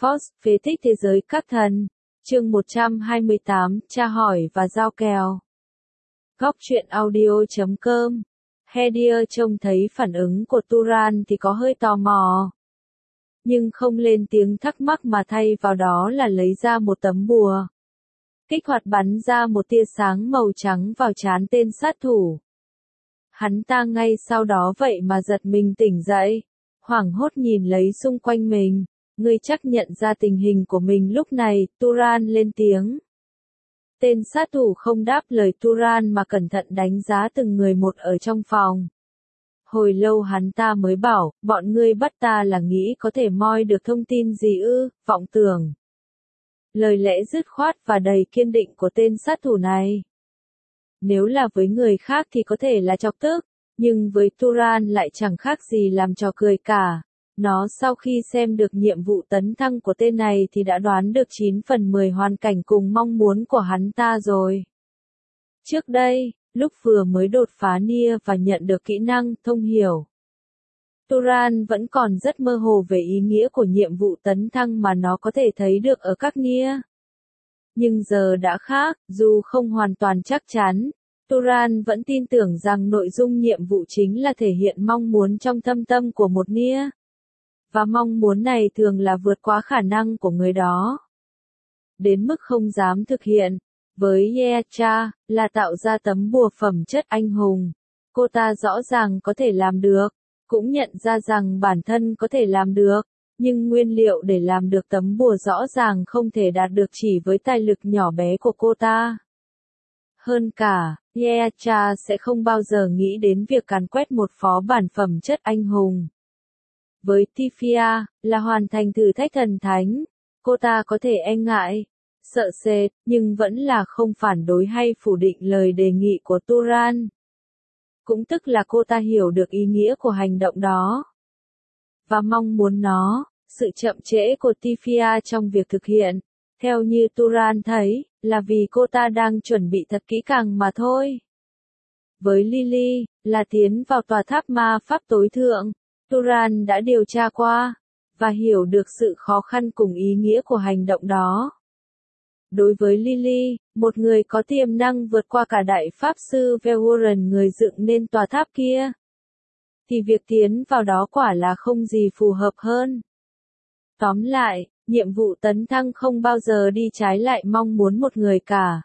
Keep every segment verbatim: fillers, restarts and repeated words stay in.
Force, phế tích thế giới các thần. Chương một trăm hai mươi tám, tra hỏi và giao kèo. Góc truyện audio chấm com. Hedir trông thấy phản ứng của Turan thì có hơi tò mò. Nhưng không lên tiếng thắc mắc mà thay vào đó là lấy ra một tấm bùa. Kích hoạt bắn ra một tia sáng màu trắng vào trán tên sát thủ. Hắn ta ngay sau đó vậy mà giật mình tỉnh dậy. Hoảng hốt nhìn lấy xung quanh mình. Ngươi chắc nhận ra tình hình của mình lúc này, Turan lên tiếng. Tên sát thủ không đáp lời Turan mà cẩn thận đánh giá từng người một ở trong phòng. Hồi lâu hắn ta mới bảo, bọn ngươi bắt ta là nghĩ có thể moi được thông tin gì ư, vọng tưởng. Lời lẽ dứt khoát và đầy kiên định của tên sát thủ này. Nếu là với người khác thì có thể là chọc tức, nhưng với Turan lại chẳng khác gì làm trò cười cả. Nó sau khi xem được nhiệm vụ tấn thăng của tên này thì đã đoán được chín phần mười hoàn cảnh cùng mong muốn của hắn ta rồi. Trước đây, lúc vừa mới đột phá Nia và nhận được kỹ năng thông hiểu, Turan vẫn còn rất mơ hồ về ý nghĩa của nhiệm vụ tấn thăng mà nó có thể thấy được ở các Nia. Nhưng giờ đã khác, dù không hoàn toàn chắc chắn, Turan vẫn tin tưởng rằng nội dung nhiệm vụ chính là thể hiện mong muốn trong thâm tâm của một Nia. Và mong muốn này thường là vượt quá khả năng của người đó. Đến mức không dám thực hiện. Với Yecha, là tạo ra tấm bùa phẩm chất anh hùng. Cô ta rõ ràng có thể làm được. Cũng nhận ra rằng bản thân có thể làm được. Nhưng nguyên liệu để làm được tấm bùa rõ ràng không thể đạt được chỉ với tài lực nhỏ bé của cô ta. Hơn cả, Yecha sẽ không bao giờ nghĩ đến việc càn quét một phó bản phẩm chất anh hùng. Với Tifia, là hoàn thành thử thách thần thánh, cô ta có thể e ngại, sợ sệt, nhưng vẫn là không phản đối hay phủ định lời đề nghị của Turan. Cũng tức là cô ta hiểu được ý nghĩa của hành động đó. Và mong muốn nó, sự chậm trễ của Tifia trong việc thực hiện, theo như Turan thấy, là vì cô ta đang chuẩn bị thật kỹ càng mà thôi. Với Lily, là tiến vào tòa tháp ma pháp tối thượng. Turan đã điều tra qua, và hiểu được sự khó khăn cùng ý nghĩa của hành động đó. Đối với Lily, một người có tiềm năng vượt qua cả đại pháp sư Velworen người dựng nên tòa tháp kia, thì việc tiến vào đó quả là không gì phù hợp hơn. Tóm lại, nhiệm vụ tấn thăng không bao giờ đi trái lại mong muốn một người cả.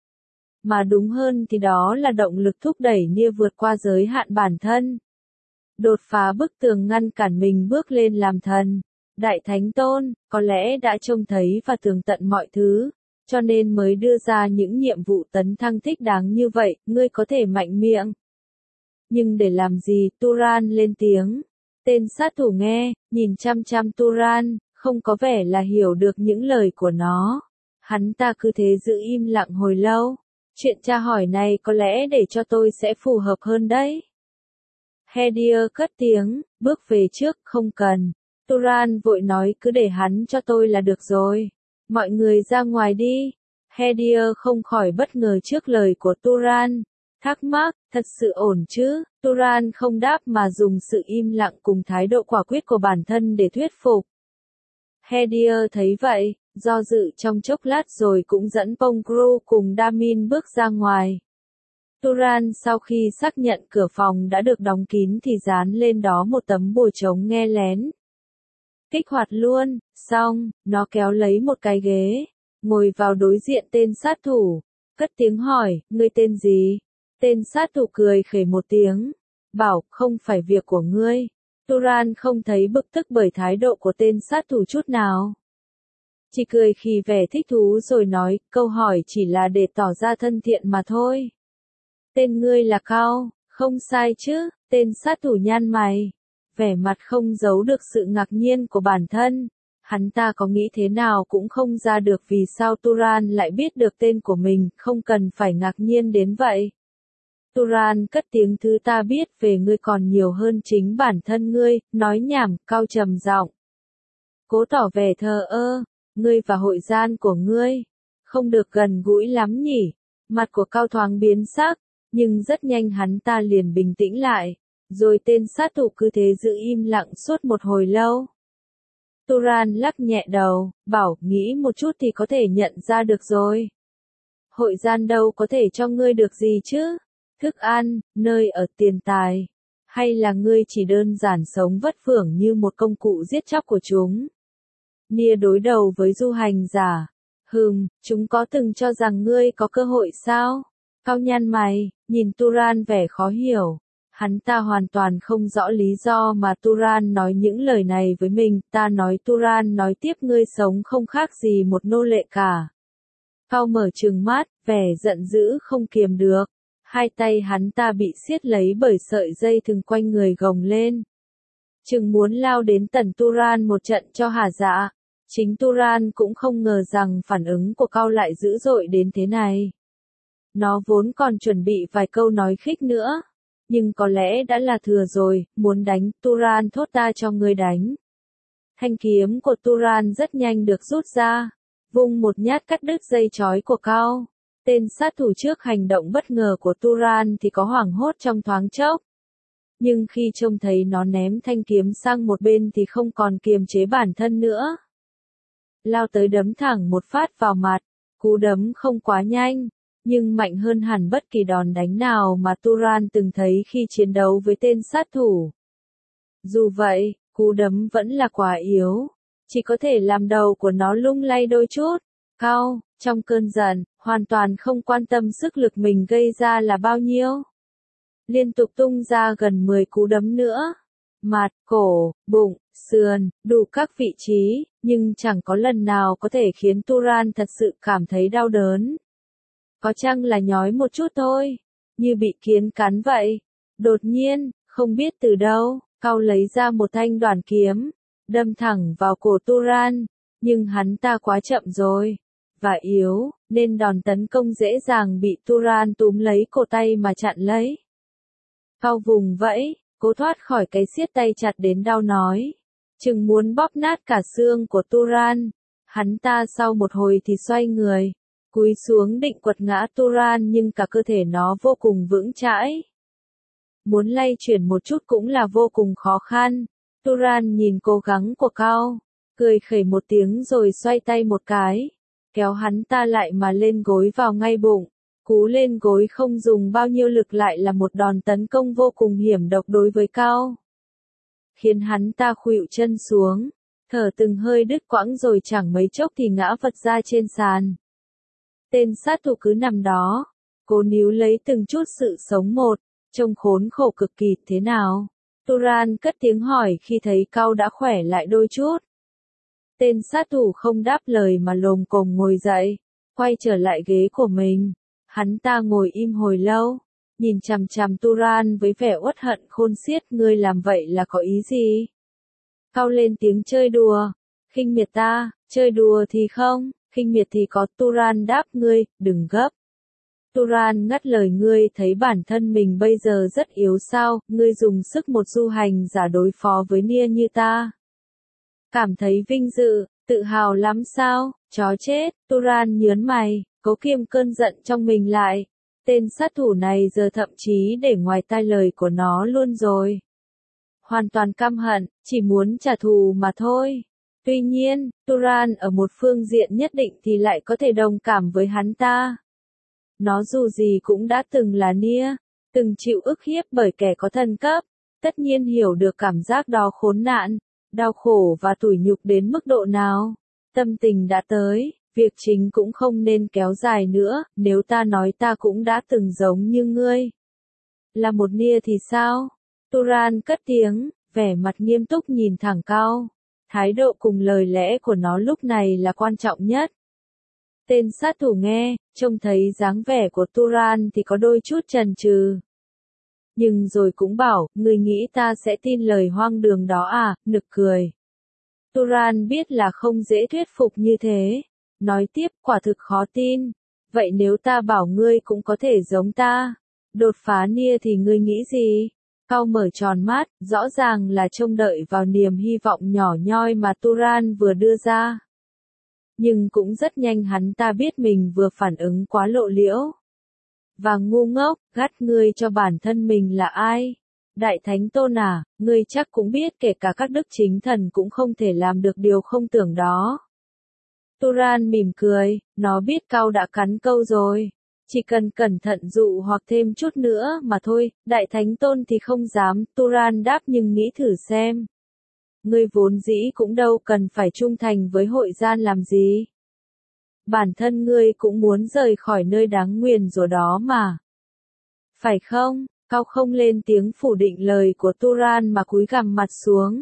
Mà đúng hơn thì đó là động lực thúc đẩy Nia vượt qua giới hạn bản thân. Đột phá bức tường ngăn cản mình bước lên làm thần. Đại Thánh Tôn, có lẽ đã trông thấy và tường tận mọi thứ, cho nên mới đưa ra những nhiệm vụ tấn thăng thích đáng như vậy, ngươi có thể mạnh miệng. Nhưng để làm gì, Turan lên tiếng. Tên sát thủ nghe, nhìn chăm chăm Turan, không có vẻ là hiểu được những lời của nó. Hắn ta cứ thế giữ im lặng hồi lâu. Chuyện tra hỏi này có lẽ để cho tôi sẽ phù hợp hơn đấy. Hedir cất tiếng, bước về trước, không cần. Turan vội nói cứ để hắn cho tôi là được rồi. Mọi người ra ngoài đi. Hedir không khỏi bất ngờ trước lời của Turan. Thắc mắc, thật sự ổn chứ? Turan không đáp mà dùng sự im lặng cùng thái độ quả quyết của bản thân để thuyết phục. Hedir thấy vậy, do dự trong chốc lát rồi cũng dẫn Pongru cùng Damin bước ra ngoài. Turan sau khi xác nhận cửa phòng đã được đóng kín thì dán lên đó một tấm bùa chống nghe lén. Kích hoạt luôn, xong, nó kéo lấy một cái ghế, ngồi vào đối diện tên sát thủ, cất tiếng hỏi, ngươi tên gì? Tên sát thủ cười khẩy một tiếng, bảo, không phải việc của ngươi. Turan không thấy bực tức bởi thái độ của tên sát thủ chút nào. Chỉ cười khi vẻ thích thú rồi nói, câu hỏi chỉ là để tỏ ra thân thiện mà thôi. Tên ngươi là Cao, không sai chứ, tên sát thủ nhăn mày. Vẻ mặt không giấu được sự ngạc nhiên của bản thân. Hắn ta có nghĩ thế nào cũng không ra được vì sao Turan lại biết được tên của mình, không cần phải ngạc nhiên đến vậy. Turan cất tiếng thứ ta biết về ngươi còn nhiều hơn chính bản thân ngươi, nói nhảm, Cao trầm giọng. Cố tỏ vẻ thờ ơ, ngươi và hội gian của ngươi, không được gần gũi lắm nhỉ. Mặt của Cao thoáng biến sắc, nhưng rất nhanh hắn ta liền bình tĩnh lại. Rồi tên sát thủ cứ thế giữ im lặng suốt một hồi lâu. Turan lắc nhẹ đầu, bảo, nghĩ một chút thì có thể nhận ra được rồi. Hội gian đâu có thể cho ngươi được gì chứ? Thức ăn, nơi ở, tiền tài. Hay là ngươi chỉ đơn giản sống vất vưởng như một công cụ giết chóc của chúng? Nia đối đầu với du hành giả. Hừm, chúng có từng cho rằng ngươi có cơ hội sao? Cao nhăn mày, nhìn Turan vẻ khó hiểu. Hắn ta hoàn toàn không rõ lý do mà Turan nói những lời này với mình. Ta nói Turan nói tiếp ngươi sống không khác gì một nô lệ cả. Cao mở trừng mắt, vẻ giận dữ không kiềm được. Hai tay hắn ta bị siết lấy bởi sợi dây thừng quanh người gồng lên. Chừng muốn lao đến tần Turan một trận cho hả dạ. Chính Turan cũng không ngờ rằng phản ứng của Cao lại dữ dội đến thế này. Nó vốn còn chuẩn bị vài câu nói khích nữa. Nhưng có lẽ đã là thừa rồi, muốn đánh, Turan thốt ta cho ngươi đánh. Thanh kiếm của Turan rất nhanh được rút ra. Vung một nhát cắt đứt dây trói của Cao. Tên sát thủ trước hành động bất ngờ của Turan thì có hoảng hốt trong thoáng chốc. Nhưng khi trông thấy nó ném thanh kiếm sang một bên thì không còn kiềm chế bản thân nữa. Lao tới đấm thẳng một phát vào mặt. Cú đấm không quá nhanh, nhưng mạnh hơn hẳn bất kỳ đòn đánh nào mà Turan từng thấy khi chiến đấu với tên sát thủ. Dù vậy, cú đấm vẫn là quá yếu. Chỉ có thể làm đầu của nó lung lay đôi chút. Cao, trong cơn giận, hoàn toàn không quan tâm sức lực mình gây ra là bao nhiêu. Liên tục tung ra gần mười cú đấm nữa. Mặt, cổ, bụng, sườn, đủ các vị trí, nhưng chẳng có lần nào có thể khiến Turan thật sự cảm thấy đau đớn. Có chăng là nhói một chút thôi, như bị kiến cắn vậy. Đột nhiên, không biết từ đâu, Cao lấy ra một thanh đoản kiếm, đâm thẳng vào cổ Turan, nhưng hắn ta quá chậm rồi, và yếu, nên đòn tấn công dễ dàng bị Turan túm lấy cổ tay mà chặn lấy. Cao vùng vẫy, cố thoát khỏi cái siết tay chặt đến đau nói, chừng muốn bóp nát cả xương của Turan. Hắn ta sau một hồi thì xoay người, cúi xuống định quật ngã Turan nhưng cả cơ thể nó vô cùng vững chãi. Muốn lay chuyển một chút cũng là vô cùng khó khăn. Turan nhìn cố gắng của Cao, cười khẩy một tiếng rồi xoay tay một cái, kéo hắn ta lại mà lên gối vào ngay bụng. Cú lên gối không dùng bao nhiêu lực lại là một đòn tấn công vô cùng hiểm độc đối với Cao. Khiến hắn ta khuỵu chân xuống, thở từng hơi đứt quãng rồi chẳng mấy chốc thì ngã vật ra trên sàn. Tên sát thủ cứ nằm đó, cố níu lấy từng chút sự sống một, trông khốn khổ cực kỳ. Thế nào? Turan cất tiếng hỏi khi thấy Cao đã khỏe lại đôi chút. Tên sát thủ không đáp lời mà lồm cồm ngồi dậy, quay trở lại ghế của mình. Hắn ta ngồi im hồi lâu, nhìn chằm chằm Turan với vẻ uất hận khôn xiết. Ngươi làm vậy là có ý gì? Cao lên tiếng chơi đùa. Khinh miệt ta, chơi đùa thì không, khinh miệt thì có. Turan đáp ngươi, đừng gấp. Turan ngắt lời, ngươi thấy bản thân mình bây giờ rất yếu sao, ngươi dùng sức một du hành giả đối phó với Nia như ta. Cảm thấy vinh dự, tự hào lắm sao, chó chết. Turan nhớn mày, cố kiềm cơn giận trong mình lại. Tên sát thủ này giờ thậm chí để ngoài tai lời của nó luôn rồi. Hoàn toàn căm hận, chỉ muốn trả thù mà thôi. Tuy nhiên, Turan ở một phương diện nhất định thì lại có thể đồng cảm với hắn ta. Nó dù gì cũng đã từng là Nia, từng chịu ức hiếp bởi kẻ có thân cấp, tất nhiên hiểu được cảm giác đó khốn nạn, đau khổ và tủi nhục đến mức độ nào. Tâm tình đã tới, việc chính cũng không nên kéo dài nữa, nếu ta nói ta cũng đã từng giống như ngươi. Là một Nia thì sao? Turan cất tiếng, vẻ mặt nghiêm túc nhìn thẳng Cao. Thái độ cùng lời lẽ của nó lúc này là quan trọng nhất. Tên sát thủ nghe, trông thấy dáng vẻ của Turan thì có đôi chút chần chừ. Nhưng rồi cũng bảo, ngươi nghĩ ta sẽ tin lời hoang đường đó à, nực cười. Turan biết là không dễ thuyết phục như thế. Nói tiếp, quả thực khó tin. Vậy nếu ta bảo ngươi cũng có thể giống ta, đột phá Nia thì ngươi nghĩ gì? Cao mở tròn mắt, rõ ràng là trông đợi vào niềm hy vọng nhỏ nhoi mà Turan vừa đưa ra. Nhưng cũng rất nhanh hắn ta biết mình vừa phản ứng quá lộ liễu. Và ngu ngốc, gắt ngươi cho bản thân mình là ai? Đại Thánh Tôn à, ngươi chắc cũng biết kể cả các đức chính thần cũng không thể làm được điều không tưởng đó. Turan mỉm cười, nó biết Cao đã cắn câu rồi. Chỉ cần cẩn thận dụ hoặc thêm chút nữa mà thôi, Đại Thánh Tôn thì không dám, Turan đáp nhưng nghĩ thử xem. Ngươi vốn dĩ cũng đâu cần phải trung thành với hội gian làm gì. Bản thân ngươi cũng muốn rời khỏi nơi đáng nguyền rủa đó mà. Phải không? Cao không lên tiếng phủ định lời của Turan mà cúi gằm mặt xuống.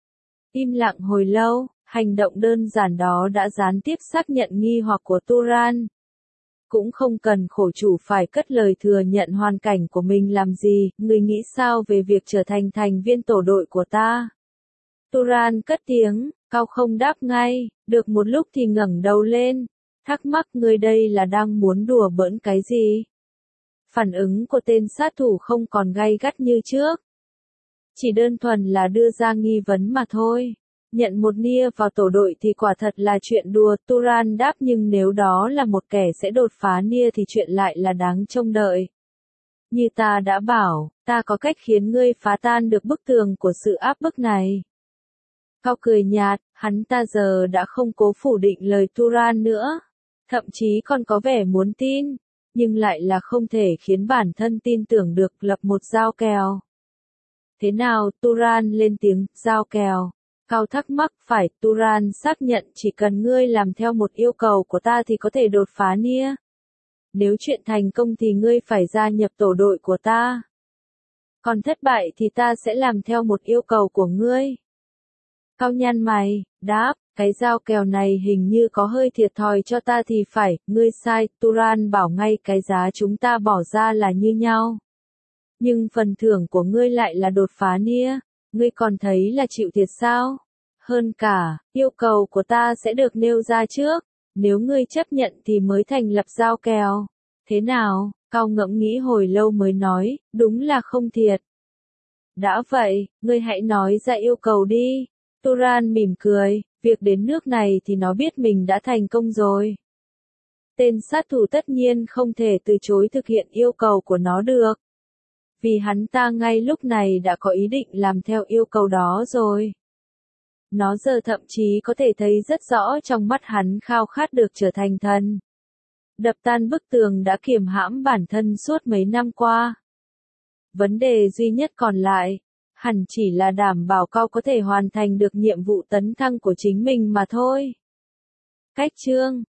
Im lặng hồi lâu, hành động đơn giản đó đã gián tiếp xác nhận nghi hoặc của Turan. Cũng không cần khổ chủ phải cất lời thừa nhận hoàn cảnh của mình làm gì, ngươi nghĩ sao về việc trở thành thành viên tổ đội của ta? Turan cất tiếng, Cao không đáp ngay, được một lúc thì ngẩng đầu lên, thắc mắc ngươi đây là đang muốn đùa bỡn cái gì? Phản ứng của tên sát thủ không còn gay gắt như trước. Chỉ đơn thuần là đưa ra nghi vấn mà thôi. Nhận một nia vào tổ đội thì quả thật là chuyện đùa, Turan đáp, nhưng nếu đó là một kẻ sẽ đột phá nia thì chuyện lại là đáng trông đợi. Như ta đã bảo, ta có cách khiến ngươi phá tan được bức tường của sự áp bức này. Cao cười nhạt, hắn ta giờ đã không cố phủ định lời Turan nữa. Thậm chí còn có vẻ muốn tin, nhưng lại là không thể khiến bản thân tin tưởng được, lập một giao kèo. Thế nào? Turan lên tiếng, giao kèo. Cao thắc mắc, phải, Turan xác nhận chỉ cần ngươi làm theo một yêu cầu của ta thì có thể đột phá nia. Nếu chuyện thành công thì ngươi phải gia nhập tổ đội của ta. Còn thất bại thì ta sẽ làm theo một yêu cầu của ngươi. Cao nhăn mày, đáp, cái giao kèo này hình như có hơi thiệt thòi cho ta thì phải, ngươi sai, Turan bảo ngay cái giá chúng ta bỏ ra là như nhau. Nhưng phần thưởng của ngươi lại là đột phá nia, ngươi còn thấy là chịu thiệt sao? Hơn cả, yêu cầu của ta sẽ được nêu ra trước, nếu ngươi chấp nhận thì mới thành lập giao kèo. Thế nào? Cao ngẫm nghĩ hồi lâu mới nói, đúng là không thiệt. Đã vậy, ngươi hãy nói ra yêu cầu đi. Turan mỉm cười, việc đến nước này thì nó biết mình đã thành công rồi. Tên sát thủ tất nhiên không thể từ chối thực hiện yêu cầu của nó được. Vì hắn ta ngay lúc này đã có ý định làm theo yêu cầu đó rồi. Nó giờ thậm chí có thể thấy rất rõ trong mắt hắn khao khát được trở thành thần. Đập tan bức tường đã kiềm hãm bản thân suốt mấy năm qua. Vấn đề duy nhất còn lại, hẳn chỉ là đảm bảo Cao có thể hoàn thành được nhiệm vụ tấn thăng của chính mình mà thôi. Cách chương